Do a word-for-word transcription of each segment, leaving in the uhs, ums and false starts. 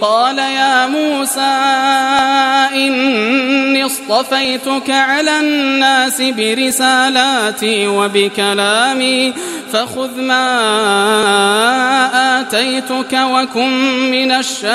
قال يا موسى إني اصطفيتك على الناس برسالاتي وبكلامي فخذ ما آتيتك وكن من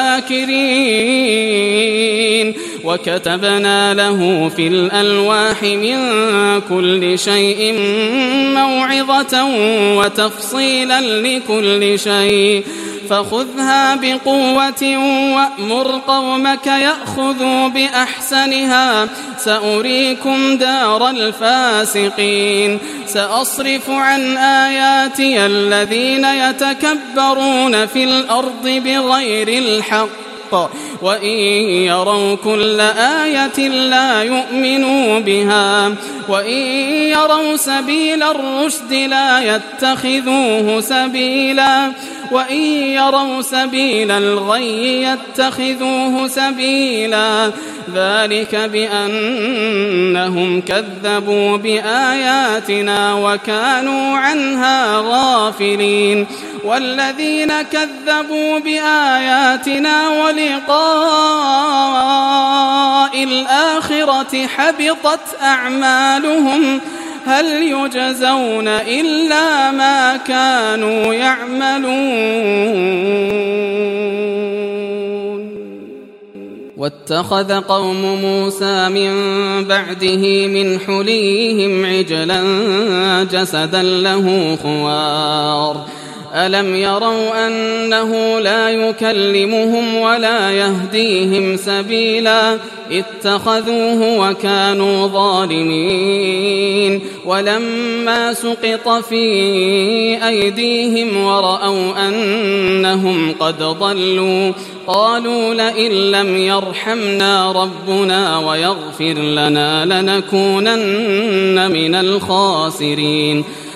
الشاكرين وكتبنا له في الألواح من كل شيء موعظة وتفصيلا لكل شيء فخذها بقوة وأمر قومك يأخذوا بأحسنها سأريكم دار الفاسقين سأصرف عن آياتي الذين يتكبرون في الأرض بغير الحق وإن يروا كل آية لا يؤمنوا بها وإن يروا سبيل الرشد لا يتخذوه سبيلا وإن يروا سبيل الغي يتخذوه سبيلا ذلك بأنهم كذبوا بآياتنا وكانوا عنها غافلين والذين كذبوا بآياتنا ولقاء الآخرة حبطت أعمالهم هل يجزون إلا ما كانوا يعملون واتخذ قوم موسى من بعده من حليهم عجلا جسدا له خوار ألم يروا أنه لا يكلمهم ولا يهديهم سبيلا اتخذوه وكانوا ظالمين ولما سقط في أيديهم ورأوا أنهم قد ضلوا قالوا لئن لم يرحمنا ربنا ويغفر لنا لنكونن من الخاسرين